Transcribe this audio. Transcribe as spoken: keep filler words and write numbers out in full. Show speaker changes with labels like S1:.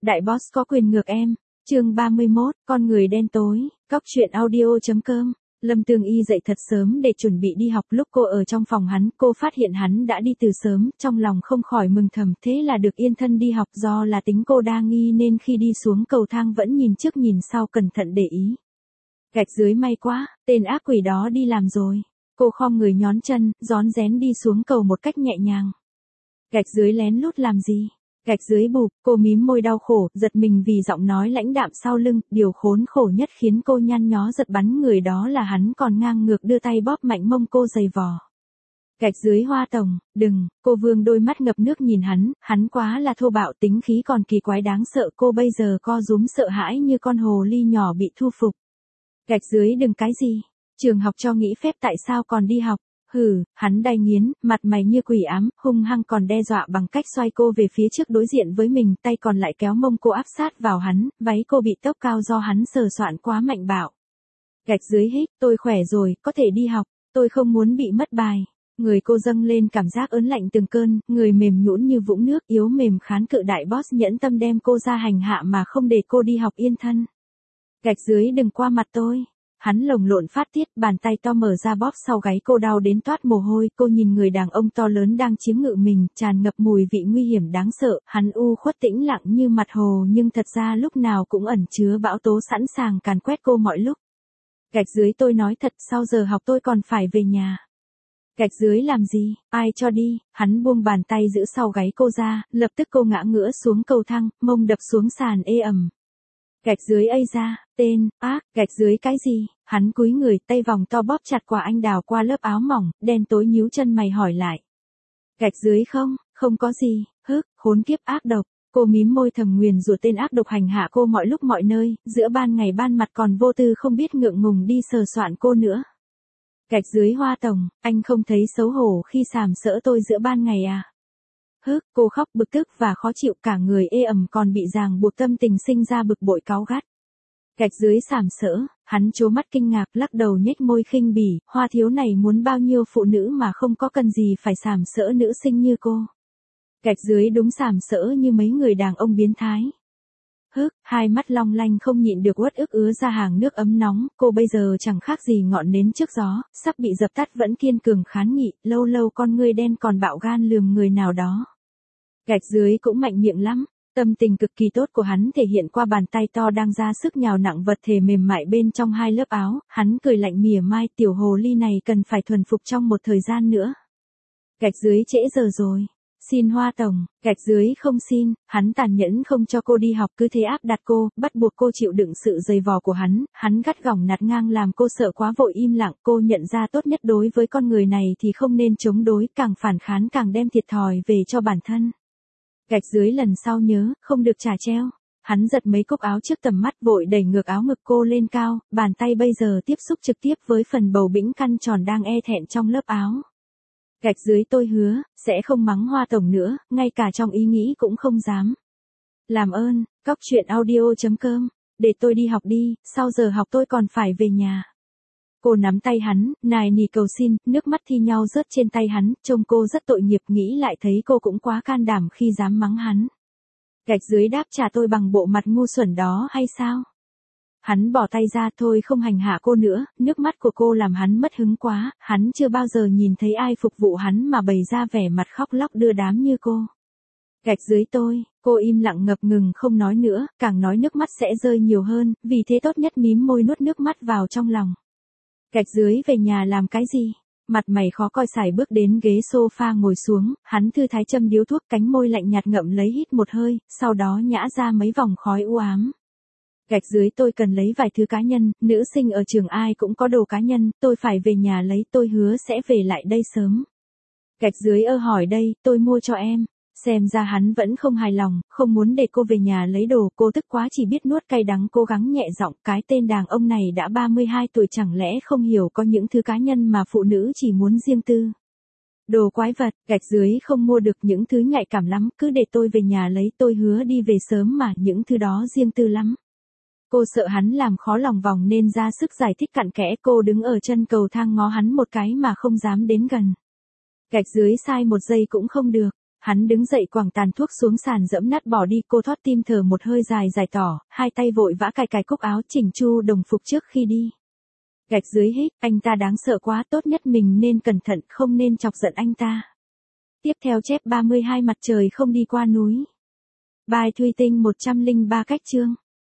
S1: Đại boss có quyền ngược em. Chương ba mươi mốt, con người đen tối, cóc truyện audio.com. Lâm Tường Y dậy thật sớm để chuẩn bị đi học. Lúc cô ở trong phòng hắn, cô phát hiện hắn đã đi từ sớm, trong lòng không khỏi mừng thầm, thế là được yên thân đi học. Do là tính cô đa nghi nên khi đi xuống cầu thang vẫn nhìn trước nhìn sau cẩn thận để ý. Gạch dưới may quá, tên ác quỷ đó đi làm rồi. Cô khom người nhón chân, rón rén đi xuống cầu một cách nhẹ nhàng. Gạch dưới lén lút làm gì? Gạch dưới bụp, cô mím môi đau khổ, giật mình vì giọng nói lãnh đạm sau lưng, điều khốn khổ nhất khiến cô nhăn nhó giật bắn người đó là hắn còn ngang ngược đưa tay bóp mạnh mông cô giày vò. Gạch dưới Hoa Tổng, đừng, cô vương đôi mắt ngập nước nhìn hắn, hắn quá là thô bạo, tính khí còn kỳ quái đáng sợ. Cô bây giờ co rúm sợ hãi như con hồ ly nhỏ bị thu phục. Gạch dưới đừng cái gì, trường học cho nghỉ phép tại sao còn đi học? Hừ, hắn đay nghiến, mặt mày như quỷ ám, hung hăng còn đe dọa bằng cách xoay cô về phía trước đối diện với mình, tay còn lại kéo mông cô áp sát vào hắn, váy cô bị tốc cao do hắn sờ soạn quá mạnh bạo. Gạch dưới hít, tôi khỏe rồi, có thể đi học, tôi không muốn bị mất bài. Người cô dâng lên cảm giác ớn lạnh từng cơn, người mềm nhũn như vũng nước, yếu mềm kháng cự. Đại boss nhẫn tâm đem cô ra hành hạ mà không để cô đi học yên thân. Gạch dưới đừng qua mặt tôi. Hắn lồng lộn phát tiết, bàn tay to mở ra bóp sau gáy cô đau đến toát mồ hôi. Cô nhìn người đàn ông to lớn đang chiếm ngự mình, tràn ngập mùi vị nguy hiểm đáng sợ. Hắn u khuất tĩnh lặng như mặt hồ nhưng thật ra lúc nào cũng ẩn chứa bão tố sẵn sàng càn quét cô mọi lúc. Gạch dưới tôi nói thật, sau giờ học tôi còn phải về nhà. Gạch dưới làm gì, ai cho đi? Hắn buông bàn tay giữ sau gáy cô ra, lập tức cô ngã ngửa xuống cầu thang, mông đập xuống sàn ê ẩm. Gạch dưới ây ra, tên, ác, gạch dưới cái gì? Hắn cúi người, tay vòng to bóp chặt quả anh đào qua lớp áo mỏng, đen tối nhíu chân mày hỏi lại. Gạch dưới không, không có gì, hức, khốn kiếp ác độc. Cô mím môi thầm nguyền rủa tên ác độc hành hạ cô mọi lúc mọi nơi, giữa ban ngày ban mặt còn vô tư không biết ngượng ngùng đi sờ soạn cô nữa. Gạch dưới Hoa Tổng, anh không thấy xấu hổ khi sàm sỡ tôi giữa ban ngày à? Hức, cô khóc bực tức và khó chịu, cả người ê ẩm còn bị ràng buộc, tâm tình sinh ra bực bội cáu gắt. Gạch dưới sàm sỡ, hắn trố mắt kinh ngạc, lắc đầu nhếch môi khinh bỉ, Hoa thiếu này muốn bao nhiêu phụ nữ mà không có cần gì phải sàm sỡ nữ sinh như cô. Gạch dưới đúng sàm sỡ như mấy người đàn ông biến thái. Hức, hai mắt long lanh không nhịn được uất ức ứa ra hàng nước ấm nóng, cô bây giờ chẳng khác gì ngọn nến trước gió, sắp bị dập tắt vẫn kiên cường kháng nghị, lâu lâu con ngươi đen còn bạo gan lườm người nào đó. Gạch dưới cũng mạnh miệng lắm, tâm tình cực kỳ tốt của hắn thể hiện qua bàn tay to đang ra sức nhào nặng vật thể mềm mại bên trong hai lớp áo, hắn cười lạnh mỉa mai, tiểu hồ ly này cần phải thuần phục trong một thời gian nữa. Gạch dưới trễ giờ rồi. Xin Hoa Tổng, gạch dưới không xin, hắn tàn nhẫn không cho cô đi học, cứ thế áp đặt cô, bắt buộc cô chịu đựng sự giày vò của hắn, hắn gắt gỏng nạt ngang làm cô sợ quá vội im lặng. Cô nhận ra tốt nhất đối với con người này thì không nên chống đối, càng phản kháng càng đem thiệt thòi về cho bản thân. Gạch dưới lần sau nhớ, không được trả treo. Hắn giật mấy cúc áo trước tầm mắt, vội đẩy ngược áo ngực cô lên cao, bàn tay bây giờ tiếp xúc trực tiếp với phần bầu bĩnh căn tròn đang e thẹn trong lớp áo. Gạch dưới tôi hứa, sẽ không mắng Hoa Tổng nữa, ngay cả trong ý nghĩ cũng không dám. Làm ơn, cóc truyện audio.com, để tôi đi học đi, sau giờ học tôi còn phải về nhà. Cô nắm tay hắn, nài nỉ cầu xin, nước mắt thi nhau rớt trên tay hắn, trông cô rất tội nghiệp, nghĩ lại thấy cô cũng quá can đảm khi dám mắng hắn. Gạch dưới đáp trả tôi bằng bộ mặt ngu xuẩn đó hay sao? Hắn bỏ tay ra, thôi không hành hạ cô nữa, nước mắt của cô làm hắn mất hứng quá, hắn chưa bao giờ nhìn thấy ai phục vụ hắn mà bày ra vẻ mặt khóc lóc đưa đám như cô. Gạch dưới tôi, cô im lặng ngập ngừng không nói nữa, càng nói nước mắt sẽ rơi nhiều hơn, vì thế tốt nhất mím môi nuốt nước mắt vào trong lòng. Gạch dưới về nhà làm cái gì? Mặt mày khó coi sải bước đến ghế sofa ngồi xuống, hắn thư thái châm điếu thuốc, cánh môi lạnh nhạt ngậm lấy hít một hơi, sau đó nhả ra mấy vòng khói u ám. Gạch dưới tôi cần lấy vài thứ cá nhân, nữ sinh ở trường ai cũng có đồ cá nhân, tôi phải về nhà lấy, tôi hứa sẽ về lại đây sớm. Gạch dưới ơ hỏi đây, tôi mua cho em. Xem ra hắn vẫn không hài lòng, không muốn để cô về nhà lấy đồ, cô tức quá chỉ biết nuốt cay đắng cố gắng nhẹ giọng, cái tên đàn ông này đã ba mươi hai tuổi chẳng lẽ không hiểu có những thứ cá nhân mà phụ nữ chỉ muốn riêng tư. Đồ quái vật, gạch dưới không mua được, những thứ nhạy cảm lắm, cứ để tôi về nhà lấy, tôi hứa đi về sớm mà, những thứ đó riêng tư lắm. Cô sợ hắn làm khó lòng vòng nên ra sức giải thích cặn kẽ, cô đứng ở chân cầu thang ngó hắn một cái mà không dám đến gần. Gạch dưới sai một giây cũng không được. Hắn đứng dậy quẳng tàn thuốc xuống sàn dẫm nát bỏ đi, cô thót tim thở một hơi dài giải tỏ, hai tay vội vã cài cài cúc áo chỉnh chu đồng phục trước khi đi. Gạch dưới hít, anh ta đáng sợ quá, tốt nhất mình nên cẩn thận, không nên chọc giận anh ta. Tiếp theo chép ba mươi hai mặt trời không đi qua núi. Bài Thùy Tinh một trăm lẻ ba cách chương.